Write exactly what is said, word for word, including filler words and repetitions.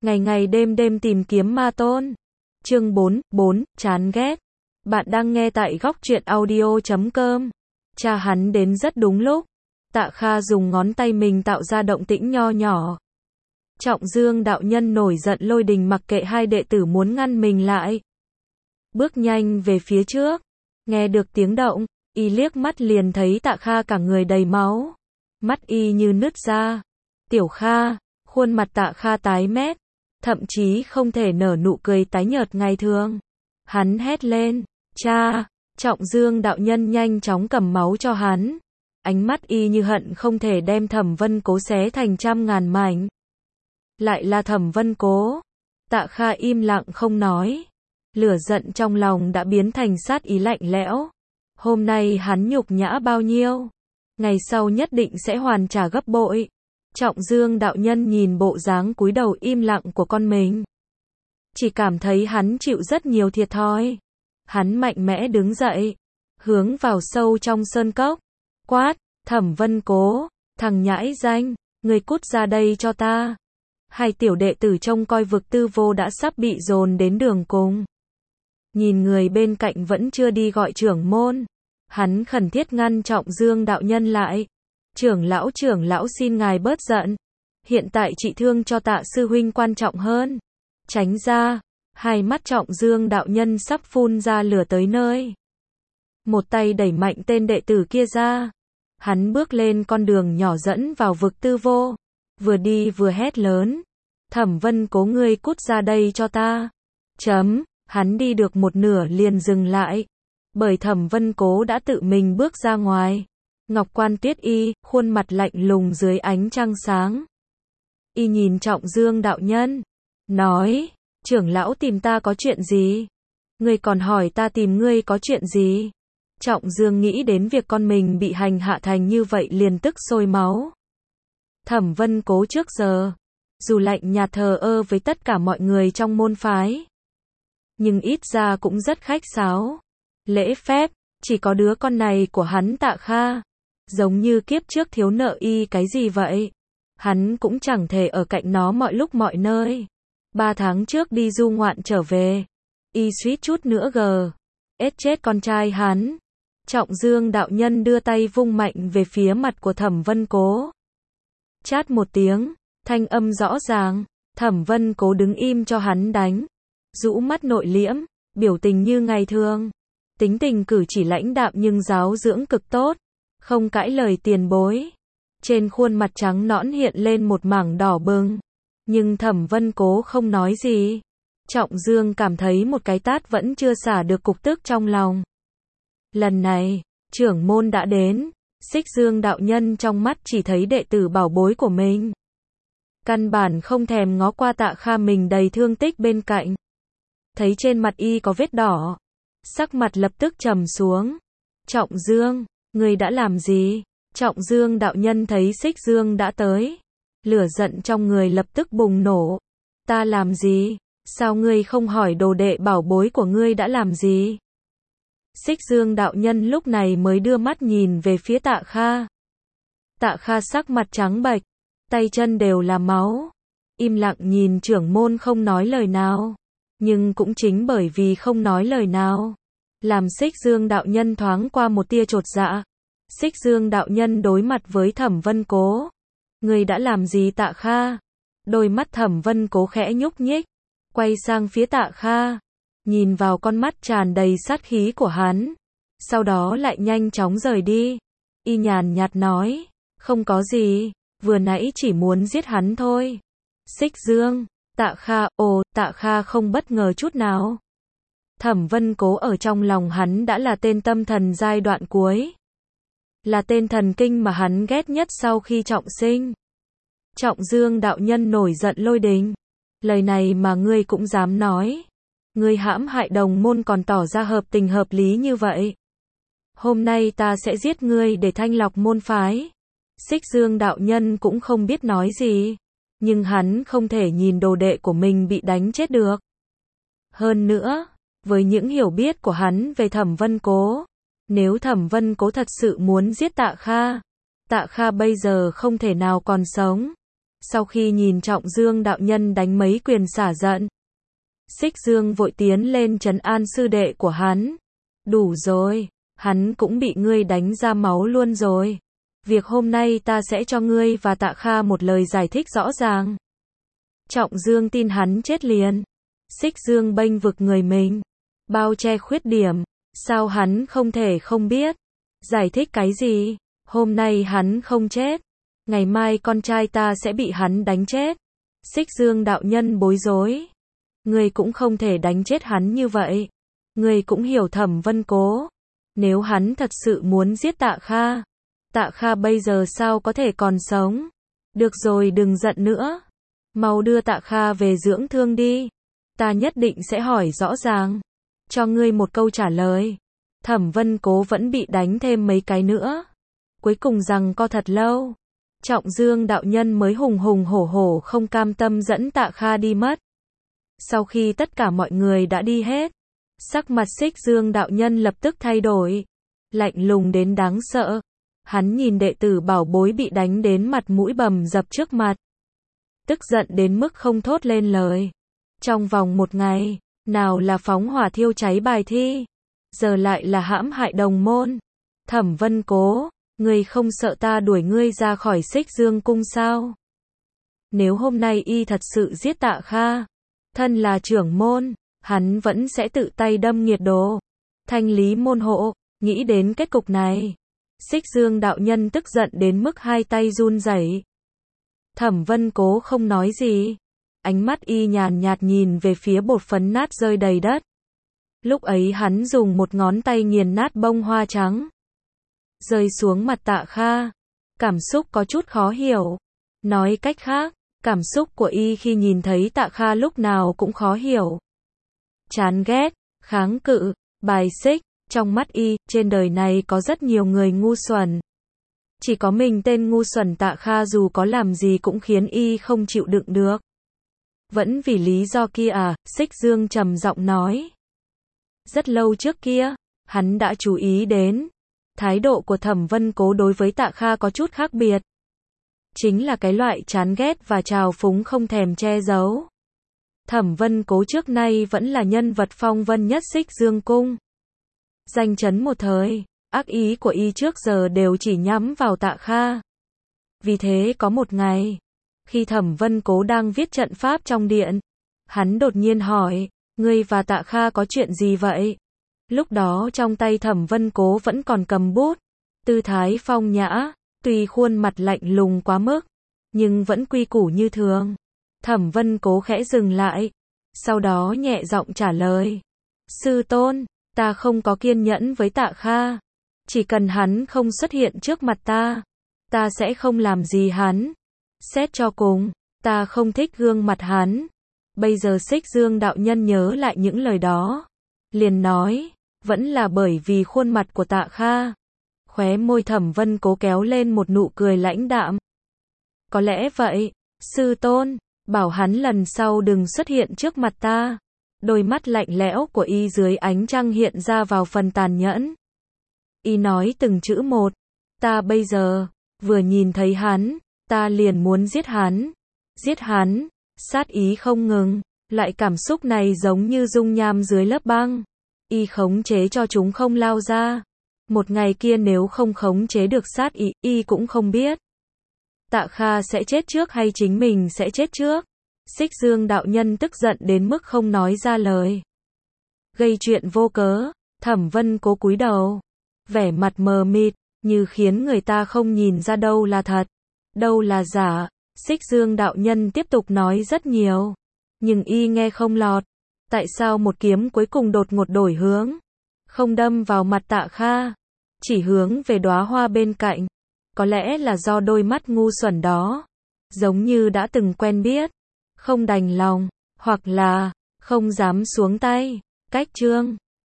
ngày ngày đêm đêm tìm kiếm ma tôn. Chương bốn, bốn, chán ghét. Bạn đang nghe tại góc truyện audio chấm com. Cha hắn đến rất đúng lúc. Tạ Kha dùng ngón tay mình tạo ra động tĩnh nho nhỏ. Trọng Dương đạo nhân nổi giận lôi đình mặc kệ hai đệ tử muốn ngăn mình lại. Bước nhanh về phía trước. Nghe được tiếng động, y liếc mắt liền thấy Tạ Kha cả người đầy máu. Mắt y như nứt ra. Tiểu Kha, khuôn mặt Tạ Kha tái mét. Thậm chí không thể nở nụ cười tái nhợt ngày thường. Hắn hét lên, cha, Trọng Dương đạo nhân nhanh chóng cầm máu cho hắn. Ánh mắt y như hận không thể đem Thẩm Vân Cố xé thành trăm ngàn mảnh. Lại là Thẩm Vân Cố. Tạ Kha im lặng không nói. Lửa giận trong lòng đã biến thành sát ý lạnh lẽo. Hôm nay hắn nhục nhã bao nhiêu, ngày sau nhất định sẽ hoàn trả gấp bội. Trọng Dương đạo nhân nhìn bộ dáng cúi đầu im lặng của con mình. Chỉ cảm thấy hắn chịu rất nhiều thiệt thòi. Hắn mạnh mẽ đứng dậy. Hướng vào sâu trong sơn cốc. Quát, Thẩm Vân Cố, thằng nhãi danh, ngươi cút ra đây cho ta. Hai tiểu đệ tử trông coi vực tư vô đã sắp bị dồn đến đường cùng. Nhìn người bên cạnh vẫn chưa đi gọi trưởng môn. Hắn khẩn thiết ngăn Trọng Dương đạo nhân lại. Trưởng lão trưởng lão xin ngài bớt giận. Hiện tại trị thương cho Tạ sư huynh quan trọng hơn. Tránh ra. Hai mắt Trọng Dương đạo nhân sắp phun ra lửa tới nơi. Một tay đẩy mạnh tên đệ tử kia ra. Hắn bước lên con đường nhỏ dẫn vào vực tư vô. Vừa đi vừa hét lớn. Thẩm Vân Cố, ngươi cút ra đây cho ta. Chấm. Hắn đi được một nửa liền dừng lại. Bởi Thẩm Vân Cố đã tự mình bước ra ngoài. Ngọc Quan Tuyết Y, khuôn mặt lạnh lùng dưới ánh trăng sáng. Y nhìn Trọng Dương đạo nhân. Nói, trưởng lão tìm ta có chuyện gì? Ngươi còn hỏi ta tìm ngươi có chuyện gì? Trọng Dương nghĩ đến việc con mình bị hành hạ thành như vậy liền tức sôi máu. Thẩm Vân Cố trước giờ, dù lạnh nhạt thờ ơ với tất cả mọi người trong môn phái, nhưng ít ra cũng rất khách sáo, lễ phép. Chỉ có đứa con này của hắn Tạ Kha, giống như kiếp trước thiếu nợ y cái gì vậy. Hắn cũng chẳng thể ở cạnh nó mọi lúc mọi nơi. Ba tháng trước đi du ngoạn trở về, y suýt chút nữa gờ ết chết con trai hắn. Trọng Dương đạo nhân đưa tay vung mạnh về phía mặt của Thẩm Vân Cố. Chát một tiếng, thanh âm rõ ràng. Thẩm Vân Cố đứng im cho hắn đánh. Rũ mắt nội liễm, biểu tình như ngày thường. Tính tình cử chỉ lãnh đạm nhưng giáo dưỡng cực tốt. Không cãi lời tiền bối. Trên khuôn mặt trắng nõn hiện lên một mảng đỏ bừng. Nhưng Thẩm Vân Cố không nói gì. Trọng Dương cảm thấy một cái tát vẫn chưa xả được cục tức trong lòng. Lần này, trưởng môn đã đến. Xích Dương đạo nhân trong mắt chỉ thấy đệ tử bảo bối của mình. Căn bản không thèm ngó qua Tạ Kha mình đầy thương tích bên cạnh. Thấy trên mặt y có vết đỏ. Sắc mặt lập tức trầm xuống. Trọng Dương, ngươi đã làm gì? Trọng Dương đạo nhân thấy Xích Dương đã tới. Lửa giận trong người lập tức bùng nổ. Ta làm gì? Sao ngươi không hỏi đồ đệ bảo bối của ngươi đã làm gì? Xích Dương đạo nhân lúc này mới đưa mắt nhìn về phía Tạ Kha. Tạ Kha sắc mặt trắng bệch, tay chân đều là máu. Im lặng nhìn trưởng môn không nói lời nào. Nhưng cũng chính bởi vì không nói lời nào, làm Xích Dương đạo nhân thoáng qua một tia chột dạ. Xích Dương đạo nhân đối mặt với Thẩm Vân Cố. Ngươi đã làm gì Tạ Kha? Đôi mắt Thẩm Vân Cố khẽ nhúc nhích, quay sang phía Tạ Kha, nhìn vào con mắt tràn đầy sát khí của hắn, sau đó lại nhanh chóng rời đi. Y nhàn nhạt nói, không có gì, vừa nãy chỉ muốn giết hắn thôi. Xích Dương, Tạ Kha, ồ, Tạ Kha không bất ngờ chút nào. Thẩm Vân Cố ở trong lòng hắn đã là tên tâm thần giai đoạn cuối. Là tên thần kinh mà hắn ghét nhất sau khi trọng sinh. Trọng Dương đạo nhân nổi giận lôi đình. Lời này mà ngươi cũng dám nói. Ngươi hãm hại đồng môn còn tỏ ra hợp tình hợp lý như vậy. Hôm nay ta sẽ giết ngươi để thanh lọc môn phái. Xích Dương đạo nhân cũng không biết nói gì. Nhưng hắn không thể nhìn đồ đệ của mình bị đánh chết được. Hơn nữa, với những hiểu biết của hắn về Thẩm Vân Cố, nếu Thẩm Vân Cố thật sự muốn giết Tạ Kha, Tạ Kha bây giờ không thể nào còn sống. Sau khi nhìn Trọng Dương đạo nhân đánh mấy quyền xả giận, Xích Dương vội tiến lên trấn an sư đệ của hắn. Đủ rồi, hắn cũng bị ngươi đánh ra máu luôn rồi. Việc hôm nay ta sẽ cho ngươi và Tạ Kha một lời giải thích rõ ràng. Trọng Dương tin hắn chết liền. Xích Dương bênh vực người mình, bao che khuyết điểm, sao hắn không thể không biết. Giải thích cái gì? Hôm nay hắn không chết, ngày mai con trai ta sẽ bị hắn đánh chết. Xích Dương đạo nhân bối rối. Ngươi cũng không thể đánh chết hắn như vậy. Ngươi cũng hiểu Thẩm Vân Cố. Nếu hắn thật sự muốn giết Tạ Kha, Tạ Kha bây giờ sao có thể còn sống? Được rồi, đừng giận nữa. Mau đưa Tạ Kha về dưỡng thương đi. Ta nhất định sẽ hỏi rõ ràng, cho ngươi một câu trả lời. Thẩm Vân Cố vẫn bị đánh thêm mấy cái nữa. Cuối cùng rằng co thật lâu. Trọng Dương đạo nhân mới hùng hùng hổ hổ không cam tâm dẫn Tạ Kha đi mất. Sau khi tất cả mọi người đã đi hết, sắc mặt Xích Dương đạo nhân lập tức thay đổi, lạnh lùng đến đáng sợ. Hắn nhìn đệ tử bảo bối bị đánh đến mặt mũi bầm dập trước mặt, tức giận đến mức không thốt lên lời. Trong vòng một ngày, nào là phóng hỏa thiêu cháy bài thi, giờ lại là hãm hại đồng môn. Thẩm Vân Cố, ngươi không sợ ta đuổi ngươi ra khỏi Xích Dương cung sao? Nếu hôm nay y thật sự giết Tạ Kha, thân là trưởng môn, hắn vẫn sẽ tự tay đâm nghiệt đồ, thanh lý môn hộ. Nghĩ đến kết cục này, Xích Dương đạo nhân tức giận đến mức hai tay run rẩy. Thẩm Vân Cố không nói gì, ánh mắt y nhàn nhạt nhìn về phía bột phấn nát rơi đầy đất. Lúc ấy hắn dùng một ngón tay nghiền nát bông hoa trắng, rơi xuống mặt Tạ Kha. Cảm xúc có chút khó hiểu. Nói cách khác, cảm xúc của y khi nhìn thấy Tạ Kha lúc nào cũng khó hiểu. Chán ghét, kháng cự, bài xích. Trong mắt y, trên đời này có rất nhiều người ngu xuẩn. Chỉ có mình tên ngu xuẩn Tạ Kha dù có làm gì cũng khiến y không chịu đựng được. Vẫn vì lý do kia à? Xích Dương trầm giọng nói. Rất lâu trước kia, hắn đã chú ý đến thái độ của Thẩm Vân Cố đối với Tạ Kha có chút khác biệt. Chính là cái loại chán ghét và trào phúng không thèm che giấu. Thẩm Vân Cố trước nay vẫn là nhân vật phong vân nhất Xích Dương cung, danh chấn một thời. Ác ý của y trước giờ đều chỉ nhắm vào Tạ Kha. Vì thế có một ngày, khi Thẩm Vân Cố đang viết trận pháp trong điện, hắn đột nhiên hỏi, ngươi và Tạ Kha có chuyện gì vậy? Lúc đó trong tay Thẩm Vân Cố vẫn còn cầm bút, tư thái phong nhã, tuy khuôn mặt lạnh lùng quá mức, nhưng vẫn quy củ như thường. Thẩm Vân Cố khẽ dừng lại, sau đó nhẹ giọng trả lời, sư tôn, ta không có kiên nhẫn với Tạ Kha. Chỉ cần hắn không xuất hiện trước mặt ta, ta sẽ không làm gì hắn. Xét cho cùng, ta không thích gương mặt hắn. Bây giờ Xích Dương đạo nhân nhớ lại những lời đó, liền nói, vẫn là bởi vì khuôn mặt của Tạ Kha. Khóe môi Thẩm Vân Cố kéo lên một nụ cười lãnh đạm. Có lẽ vậy, sư tôn, bảo hắn lần sau đừng xuất hiện trước mặt ta. Đôi mắt lạnh lẽo của y dưới ánh trăng hiện ra vào phần tàn nhẫn. Y nói từng chữ một, ta bây giờ, vừa nhìn thấy hắn, ta liền muốn giết hắn. Giết hắn, sát ý không ngừng, loại cảm xúc này giống như dung nham dưới lớp băng. Y khống chế cho chúng không lao ra. Một ngày kia nếu không khống chế được sát ý, y cũng không biết Tạ Kha sẽ chết trước hay chính mình sẽ chết trước. Xích Dương đạo nhân tức giận đến mức không nói ra lời. Gây chuyện vô cớ. Thẩm Vân Cố cúi đầu, vẻ mặt mờ mịt, như khiến người ta không nhìn ra đâu là thật, đâu là giả. Xích Dương đạo nhân tiếp tục nói rất nhiều, nhưng y nghe không lọt. Tại sao một kiếm cuối cùng đột ngột đổi hướng, không đâm vào mặt Tạ Kha, chỉ hướng về đóa hoa bên cạnh? Có lẽ là do đôi mắt ngu xuẩn đó, giống như đã từng quen biết, không đành lòng, hoặc là không dám xuống tay. Cách chương